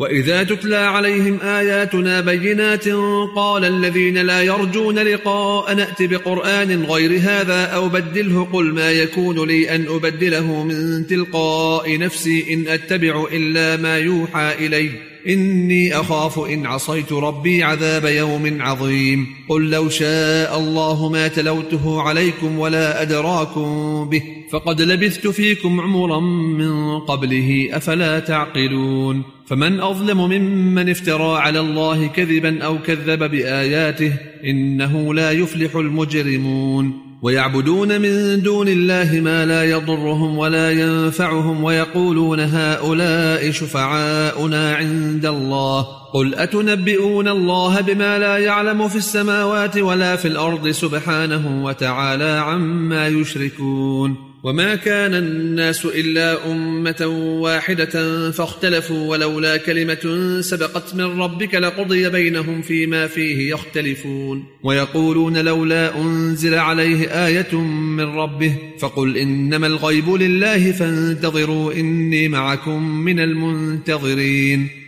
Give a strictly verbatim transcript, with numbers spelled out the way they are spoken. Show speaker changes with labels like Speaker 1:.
Speaker 1: وإذا تتلى عليهم آياتنا بينات قال الذين لا يرجون لقاء نأت بقرآن غير هذا أو بدله قل ما يكون لي أن أبدله من تلقاء نفسي إن أتبع إلا ما يوحى إلي إني أخاف إن عصيت ربي عذاب يوم عظيم قل لو شاء الله ما تلوته عليكم ولا أدراكم به فقد لبثت فيكم عمرا من قبله أفلا تعقلون فمن أظلم ممن افترى على الله كذبا أو كذب بآياته إنه لا يفلح المجرمون ويعبدون من دون الله ما لا يضرهم ولا ينفعهم ويقولون هؤلاء شفعاؤنا عند الله قل أتنبئون الله بما لا يعلم في السماوات ولا في الأرض سبحانه وتعالى عما يشركون وما كان الناس إلا أمة واحدة فاختلفوا ولولا كلمة سبقت من ربك لقضي بينهم فيما فيه يختلفون ويقولون لولا أنزل عليه آية من ربه فقل إنما الغيب لله فانتظروا إني معكم من المنتظرين